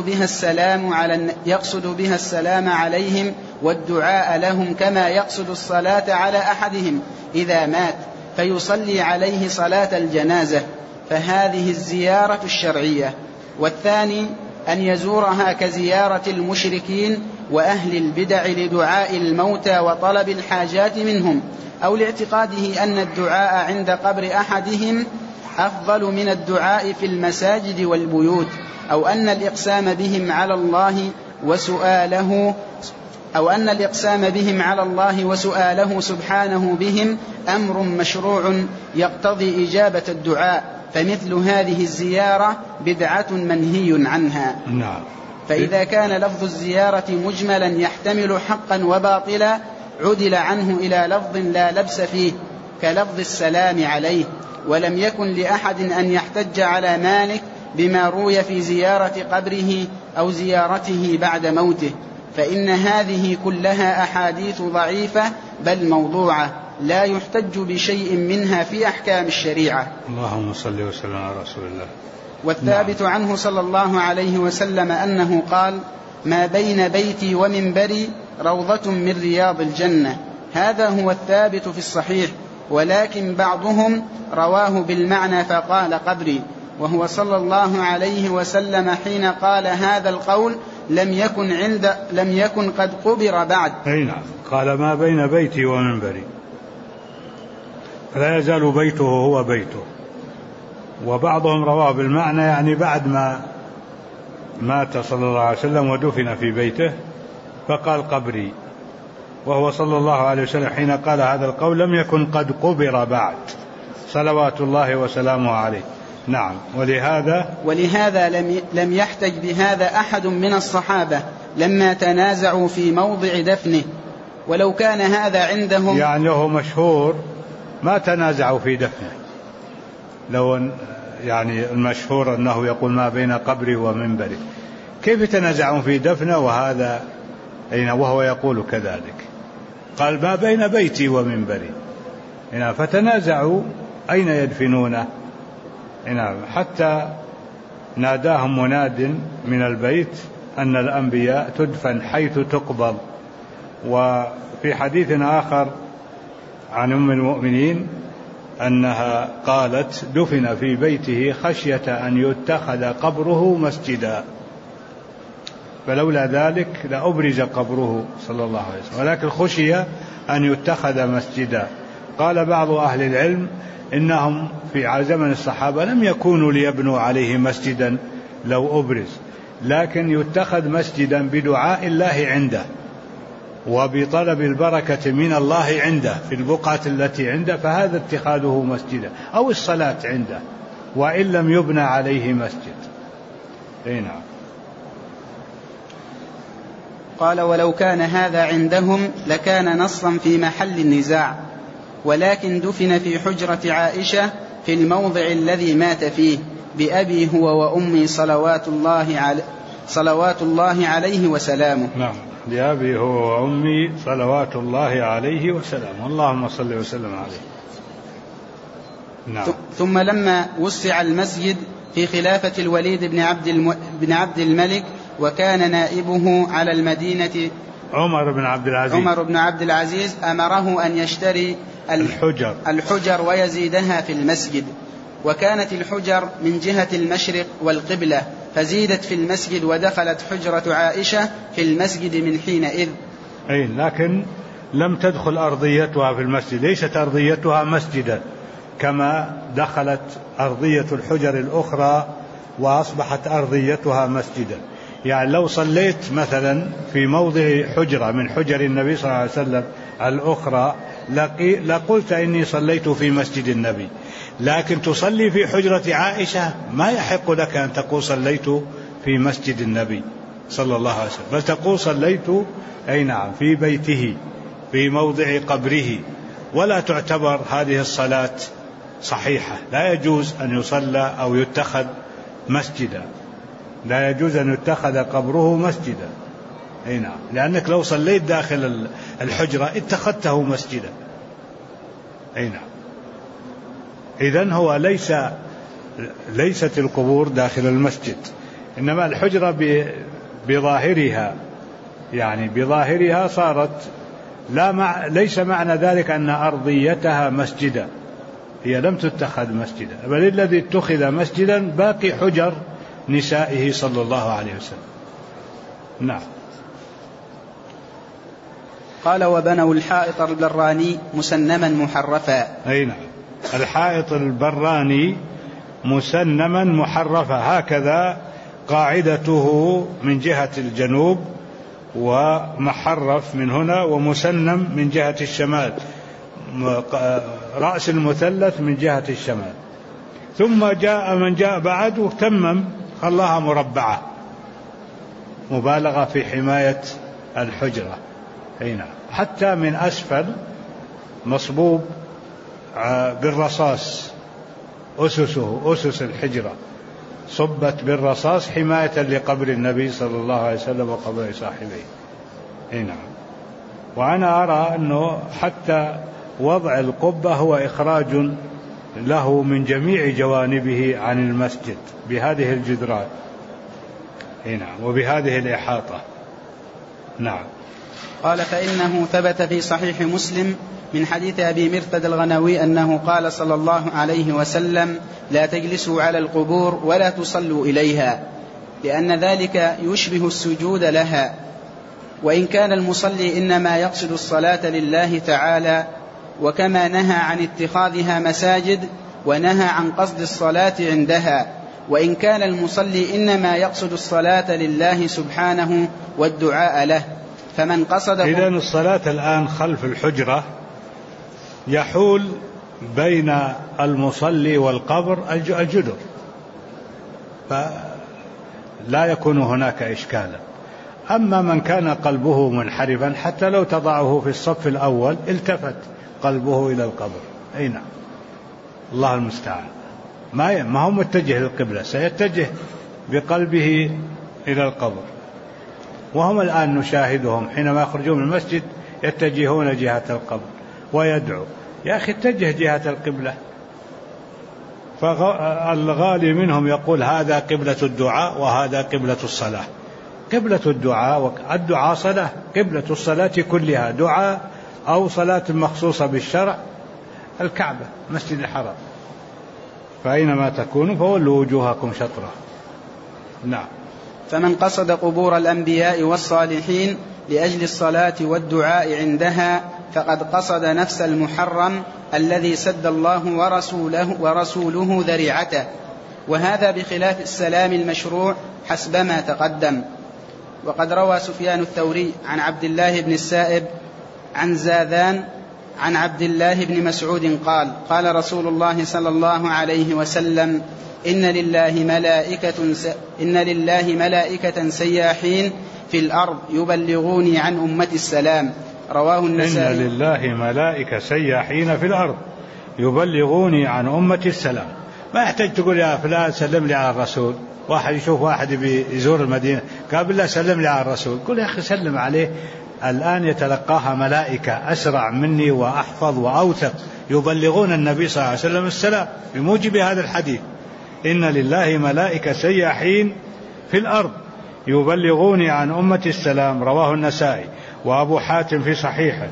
بها السلام عليهم والدعاء لهم، كما يقصد الصلاة على أحدهم إذا مات فيصلي عليه صلاة الجنازة، فهذه الزيارة الشرعية. والثاني أن يزورها كزيارة المشركين وأهل البدع لدعاء الموتى وطلب الحاجات منهم، أو لاعتقاده أن الدعاء عند قبر أحدهم أفضل من الدعاء في المساجد والبيوت، أو أن الإقسام بهم على الله وسؤاله سبحانه بهم أمر مشروع يقتضي إجابة الدعاء، فمثل هذه الزيارة بدعة منهي عنها. نعم. فإذا كان لفظ الزيارة مجملا يحتمل حقا وباطلا عدل عنه إلى لفظ لا لبس فيه كلفظ السلام عليه، ولم يكن لأحد أن يحتج على مالك بما روي في زيارة قبره أو زيارته بعد موته، فإن هذه كلها أحاديث ضعيفة بل موضوعة لا يحتج بشيء منها في أحكام الشريعة. اللهم صل وسلم على رسول الله. والثابت عنه صلى الله عليه وسلم أنه قال: ما بين بيتي ومنبري روضة من رياض الجنة. هذا هو الثابت في الصحيح، ولكن بعضهم رواه بالمعنى فقال قبري، وهو صلى الله عليه وسلم حين قال هذا القول لم يكن قد قبر بعد. نعم. قال ما بين بيتي ومنبري، فلا يزال بيته هو بيته. وبعضهم رواه بالمعنى يعني بعد ما مات صلى الله عليه وسلم ودفن في بيته فقال قبري، وهو صلى الله عليه وسلم حين قال هذا القول لم يكن قد قبر بعد صلوات الله وسلامه عليه. نعم. ولهذا لم يحتج بهذا أحد من الصحابة لما تنازعوا في موضع دفنه، ولو كان هذا عندهم يعني هو مشهور ما تنازعوا في دفنه. لو يعني المشهور أنه يقول ما بين قبري ومنبري، كيف تنازعون في دفنه وهذا وهو يقول كذلك؟ قال ما بين بيتي ومنبري، فتنازعوا أين يدفنونه. حتى ناداهم مناد من البيت أن الأنبياء تدفن حيث تقبض. وفي حديث آخر عن أم المؤمنين أنها قالت دفن في بيته خشية أن يتخذ قبره مسجدا، فلولا ذلك لأبرز قبره صلى الله عليه وسلم، ولكن خشي أن يتخذ مسجدا. قال بعض أهل العلم إنهم في زمن الصحابة لم يكونوا ليبنوا عليه مسجدا لو أبرز، لكن يتخذ مسجدا بدعاء الله عنده وبطلب البركة من الله عنده في البقعة التي عنده، فهذا اتخاذه مسجدا، أو الصلاة عنده وإن لم يبنى عليه مسجد. نعم. قال: ولو كان هذا عندهم لكان نصا في محل النزاع، ولكن دفن في حجرة عائشة في الموضع الذي مات فيه بأبي هو وأمي صلوات الله عليه وسلامه. نعم. بأبي هو وأمي صلوات الله عليه وسلامه. اللهم صل وسلم عليه. نعم. ثم لما وسع المسجد في خلافة الوليد بن عبد الملك وكان نائبه على المدينة عمر بن عبد العزيز أمره أن يشتري الحجر ويزيدها في المسجد، وكانت الحجر من جهة المشرق والقبلة، فزيدت في المسجد ودخلت حجرة عائشة في المسجد من حينئذ. لكن لم تدخل أرضيتها في المسجد، ليست أرضيتها مسجدا كما دخلت أرضية الحجر الأخرى وأصبحت أرضيتها مسجدا. يعني لو صليت مثلا في موضع حجرة من حجر النبي صلى الله عليه وسلم الأخرى لقلت إني صليت في مسجد النبي، لكن تصلي في حجرة عائشة ما يحق لك أن تقول صليت في مسجد النبي صلى الله عليه وسلم، بل تقول صليت في بيته في موضع قبره، ولا تعتبر هذه الصلاة صحيحة، لا يجوز أن يصلى أو يتخذ مسجدا، لا يجوز أن يتخذ قبره مسجدا. أي نعم، لأنك لو صليت داخل الحجرة اتخذته مسجدا. أي نعم. إذن هو ليست القبور داخل المسجد، إنما الحجرة بظاهرها، يعني بظاهرها صارت ليس معنى ذلك أن أرضيتها مسجدا، هي لم تتخذ مسجدا، بل الذي اتخذ مسجدا باقي حجر نسائه صلى الله عليه وسلم. نعم. قال وبنوا الحائط البراني مسنما محرفا. أي نعم، الحائط البراني مسنما محرفا، هكذا قاعدته من جهة الجنوب، ومحرف من هنا، ومسنم من جهة الشمال، رأس المثلث من جهة الشمال. ثم جاء من جاء بعد وتمم خلاها مربعة، مبالغة في حماية الحجرة. هنا حتى من أسفل مصبوب بالرصاص، أسس الحجرة صبت بالرصاص حماية لقبر النبي صلى الله عليه وسلم وقبر صاحبه. نعم. وأنا أرى أنه حتى وضع القبة هو إخراج له من جميع جوانبه عن المسجد بهذه الجدران. نعم، وبهذه الإحاطة. نعم. قال فإنه ثبت في صحيح مسلم من حديث أبي مرثد الغنوي أنه قال صلى الله عليه وسلم لا تجلسوا على القبور ولا تصلوا إليها، لأن ذلك يشبه السجود لها، وإن كان المصلي إنما يقصد الصلاة لله تعالى، وكما نهى عن اتخاذها مساجد ونهى عن قصد الصلاة عندها، وإن كان المصلي إنما يقصد الصلاة لله سبحانه والدعاء له، فمن قصد. إذن الصلاة الآن خلف الحجرة يحول بين المصلي والقبر الجدر، فلا يكون هناك إشكالا. أما من كان قلبه منحرفا حتى لو تضعه في الصف الأول التفت قلبه إلى القبر، أي نعم، الله المستعان، ما هو متجه للقبلة، سيتجه بقلبه إلى القبر. وهم الآن نشاهدهم حينما يخرجون من المسجد يتجهون جهة القبر ويدعو. يا أخي اتجه جهة القبلة. فالغالي منهم يقول هذا قبلة الدعاء وهذا قبلة الصلاة. قبلة الدعاء صلاة، قبلة الصلاة كلها دعاء أو صلاة مخصوصة بالشرع الكعبة مسجد الحرام، فأينما تكونوا فولوا وجوهكم شطرة. نعم. فمن قصد قبور الأنبياء والصالحين لأجل الصلاة والدعاء عندها فقد قصد نفس المحرم الذي سد الله ورسوله ذريعته، وهذا بخلاف السلام المشروع حسبما تقدم. وقد روى سفيان الثوري عن عبد الله بن السائب عن زاذان عن عبد الله بن مسعود قال قال رسول الله صلى الله عليه وسلم إن لله ملائكة سياحين في الأرض يبلغوني عن أمة السلام، رواه النسائي. إن لله ملائكة سياحين في الأرض يبلغوني عن أمة السلام. ما يحتاج تقول يا فلان سلم لي على الرسول، واحد يشوف واحد بيزور المدينة قال بالله سلم لي على الرسول، قل يا أخي سلم عليه، الآن يتلقاها ملائكة أسرع مني وأحفظ وأوثق يبلغون النبي صلى الله عليه وسلم السلام بموجب هذا الحديث. إن لله ملائكة سياحين في الأرض يبلغوني عن أمة السلام، رواه النسائي وأبو حاتم في صحيحه،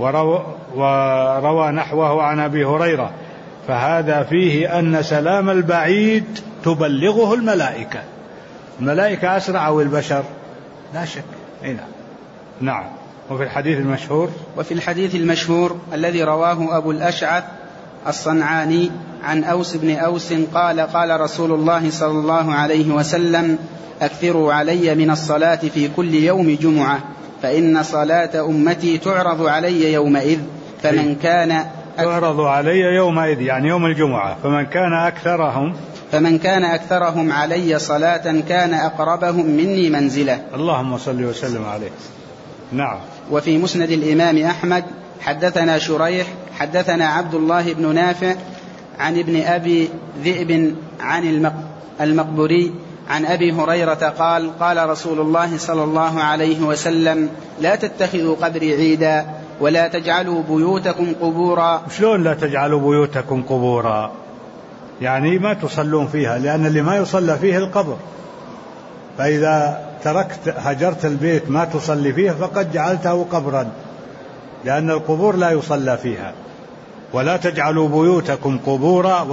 وروى نحوه عن أبي هريرة. فهذا فيه أن سلام البعيد تبلغه الملائكة. الملائكة أسرع أو البشر؟ لا شك. نعم. وفي الحديث المشهور الذي رواه أبو الأشعث الصنعاني عن أوس بن أوس قال قال رسول الله صلى الله عليه وسلم أكثروا علي من الصلاة في كل يوم جمعة، فإن صلاة أمتي تعرض علي يومئذ، فمن كان تعرض علي يومئذ يعني يوم الجمعة، فمن كان أكثرهم علي صلاة كان أقربهم مني منزلة. اللهم صل وسلم عليه. نعم. وفي مسند الإمام أحمد حدثنا شريح حدثنا عبد الله بن نافع عن ابن أبي ذئب عن المقبري عن أبي هريرة قال قال رسول الله صلى الله عليه وسلم لا تتخذوا قبري عيدا ولا تجعلوا بيوتكم قبورا. شلون لا تجعلوا بيوتكم قبورا؟ يعني ما تصلون فيها، لأن اللي ما يصلى فيه القبر، فإذا هجرت البيت ما تصلي فيه فقد جعلته قبرا، لأن القبور لا يصلى فيها. ولا تجعلوا بيوتكم قبورا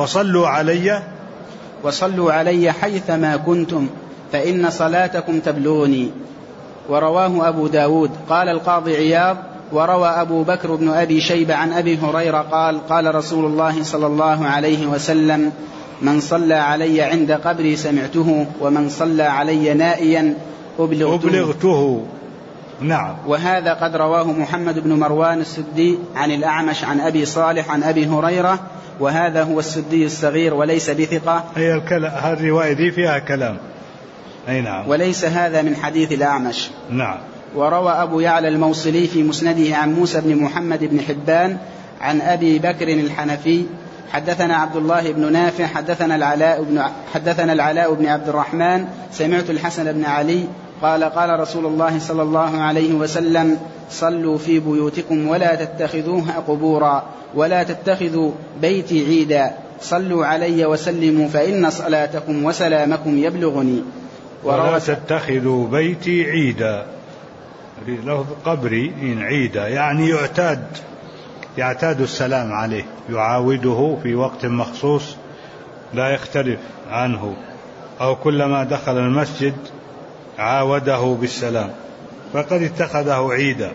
وصلوا علي حيثما كنتم فإن صلاتكم تبلغني. ورواه أبو داود. قال القاضي عياض وروى أبو بكر بن أبي شيبة عن أبي هريرة قال قال رسول الله صلى الله عليه وسلم من صلى علي عند قبري سمعته ومن صلى علي نائيا أبلغته. نعم. وهذا قد رواه محمد بن مروان السدي عن الأعمش عن أبي صالح عن أبي هريرة، وهذا هو السدي الصغير وليس بثقة. هذه الرواية دي فيها كلام. أي نعم. وليس هذا من حديث الأعمش. نعم. وروى أبو يعلى الموصلي في مسنده عن موسى بن محمد بن حبان عن أبي بكر الحنفي حدثنا عبد الله بن نافع حدثنا العلاء بن عبد الرحمن سمعت الحسن بن علي قال قال رسول الله صلى الله عليه وسلم صلوا في بيوتكم ولا تتخذوها قبورا ولا تتخذوا بيتي عيدا صلوا علي وسلموا فإن صلاتكم وسلامكم يبلغني. ولا تتخذوا بيتي عيدا، لفظ قبري عيدا يعني يعتاد السلام عليه، يعاوده في وقت مخصوص لا يختلف عنه، أو كلما دخل المسجد عاوده بالسلام، فقد اتخذه عيدا.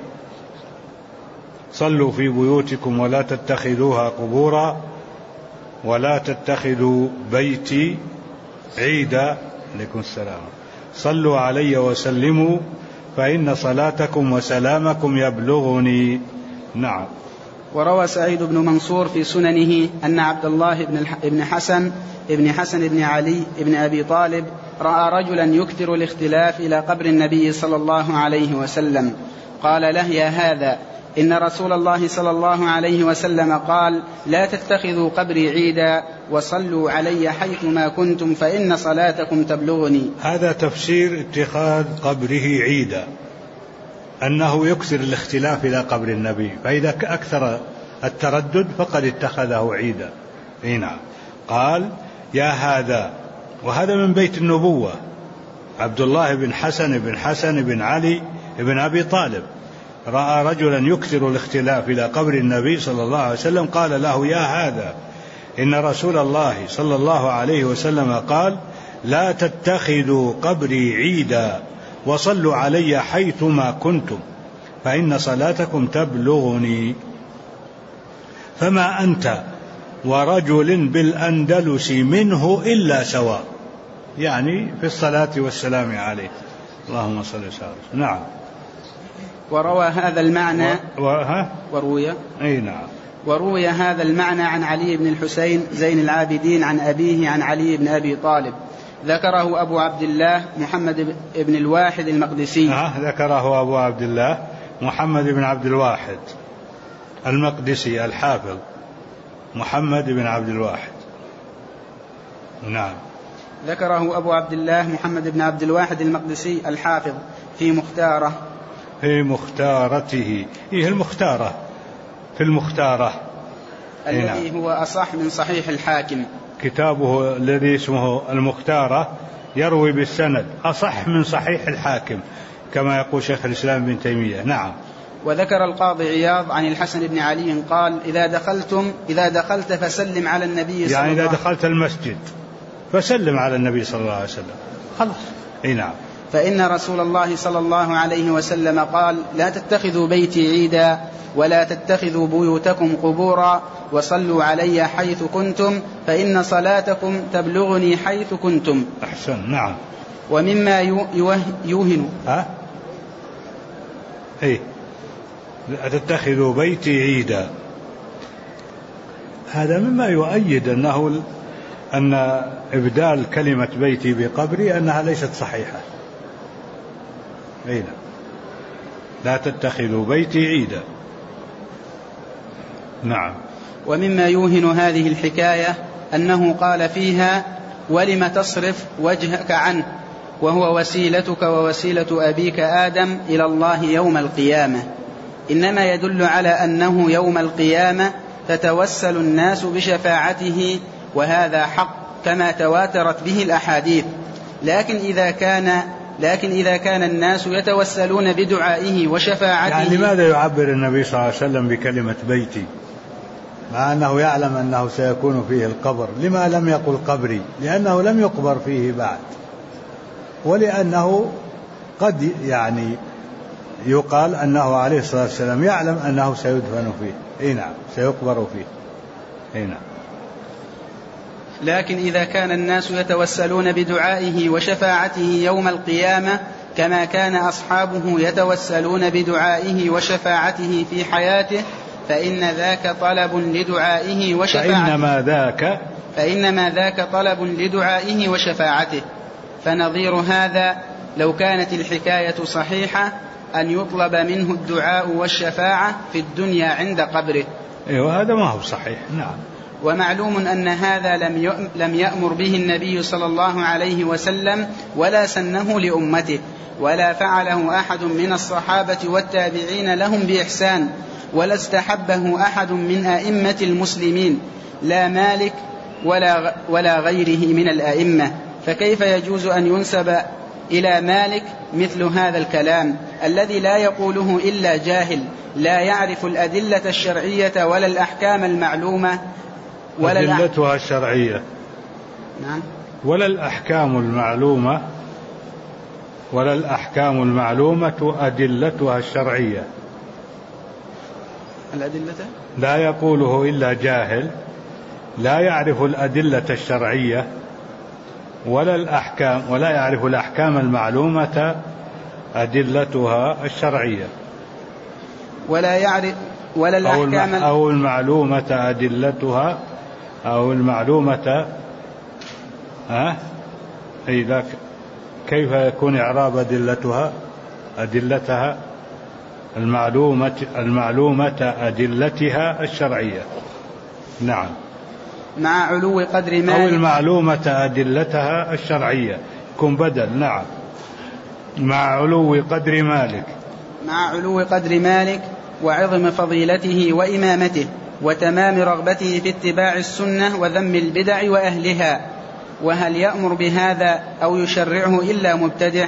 صلوا في بيوتكم ولا تتخذوها قبورا ولا تتخذوا بيتي عيدا. عليكم السلام. صلوا علي وسلموا فإن صلاتكم وسلامكم يبلغني. نعم. وروى سعيد بن منصور في سننه أن عبد الله بن حسن بن علي بن أبي طالب رأى رجلا يكثر الاختلاف إلى قبر النبي صلى الله عليه وسلم، قال له يا هذا إن رسول الله صلى الله عليه وسلم قال لا تتخذوا قبري عيدا وصلوا علي حيثما كنتم فإن صلاتكم تبلغني. هذا تفسير اتخاذ قبره عيدا، أنه يكثر الاختلاف إلى قبر النبي، فإذا أكثر التردد فقد اتخذه عيدا. نعم. قال يا هذا، وهذا من بيت النبوة، عبد الله بن حسن بن علي بن أبي طالب رأى رجلا يكثر الاختلاف إلى قبر النبي صلى الله عليه وسلم، قال له يا هذا إن رسول الله صلى الله عليه وسلم قال لا تتخذوا قبري عيدا وصلوا علي حيثما كنتم فإن صلاتكم تبلغني. فما أنت ورجل بالأندلس منه إلا سواء، يعني في الصلاة والسلام عليه. اللهم صل وسلم. نعم. وروى هذا المعنى وروي هذا المعنى عن علي بن الحسين زين العابدين عن أبيه عن علي بن أبي طالب، ذكره أبو عبد الله محمد بن الواحد المقدسي. ذكره أبو عبد الله محمد بن عبد الواحد المقدسي الحافظ، محمد بن عبد الواحد. نعم. ذكره أبو عبد الله محمد بن عبد الواحد المقدسي الحافظ في مختارته، المختارة في المختارة الذي هو أصح من صحيح الحاكم. كتابه الذي اسمه المختارة يروي بالسند أصح من صحيح الحاكم كما يقول شيخ الإسلام بن تيمية. نعم. وذكر القاضي عياض عن الحسن بن علي قال إذا دخلت فسلم على النبي صلى الله عليه وسلم، يعني إذا دخلت المسجد فسلم على النبي صلى الله عليه وسلم خلاص. نعم. فإن رسول الله صلى الله عليه وسلم قال لا تتخذوا بيتي عيدا ولا تتخذوا بيوتكم قبورا وصلوا علي حيث كنتم فإن صلاتكم تبلغني حيث كنتم. أحسن. نعم. ومما يوهن لا تتخذوا بيتي عيدا، هذا مما يؤيد أن إبدال كلمة بيتي بقبري أنها ليست صحيحة. لا تتخذوا بيتي عيدا. نعم. ومما يوهن هذه الحكاية أنه قال فيها: ولم تصرف وجهك عنه، وهو وسيلتك ووسيلة أبيك آدم إلى الله يوم القيامة. إنما يدل على أنه يوم القيامة تتوسل الناس بشفاعته، وهذا حق كما تواترت به الأحاديث. لكن إذا كان الناس يتوسلون بدعائه وشفاعته، يعني لماذا يعبر النبي صلى الله عليه وسلم بكلمة بيتي مع أنه يعلم أنه سيكون فيه القبر؟ لما لم يقل قبري؟ لأنه لم يقبر فيه بعد، ولأنه قد يعني يقال أنه عليه الصلاة والسلام يعلم أنه سيدفن فيه. نعم، سيقبر فيه. نعم. لكن إذا كان الناس يتوسلون بدعائه وشفاعته يوم القيامة كما كان أصحابه يتوسلون بدعائه وشفاعته في حياته، فإن ذاك طلب لدعائه وشفاعته. فإنما ذاك طلب لدعائه وشفاعته. فنظير هذا لو كانت الحكاية صحيحة أن يطلب منه الدعاء والشفاعة في الدنيا عند قبره. وهذا ما هو صحيح. نعم. ومعلوم أن هذا لم يأمر به النبي صلى الله عليه وسلم ولا سنه لأمته، ولا فعله أحد من الصحابة والتابعين لهم بإحسان، ولا استحبه أحد من أئمة المسلمين، لا مالك ولا غيره من الأئمة. فكيف يجوز أن ينسب إلى مالك مثل هذا الكلام الذي لا يقوله إلا جاهل لا يعرف الأدلة الشرعية ولا الأحكام المعلومة أدلتها الشرعية. نعم. ولا الأحكام المعلومة أدلتها الشرعية. الأدلة لا يقوله إلا جاهل لا يعرف الأدلة الشرعية ولا يعرف الأحكام المعلومة أدلتها الشرعية، ولا الأحكام أو المعلومة أدلتها، أو المعلومة ذاك كيف يكون إعراب أدلتها المعلومة أدلتها الشرعية. نعم. مع علو قدر مالك، أو المعلومة أدلتها الشرعية يكون بدل. نعم. مع علو قدر مالك وعظم فضيلته وإمامته وتمام رغبته في اتباع السنة وذم البدع وأهلها. وهل يأمر بهذا أو يشرعه إلا مبتدع؟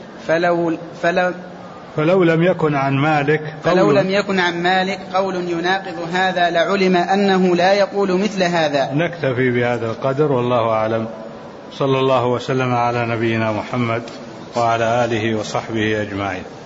فلو لم يكن عن مالك قول يناقض هذا لعلم أنه لا يقول مثل هذا. نكتفي بهذا القدر، والله أعلم. صلى الله وسلم على نبينا محمد وعلى آله وصحبه أجمعين.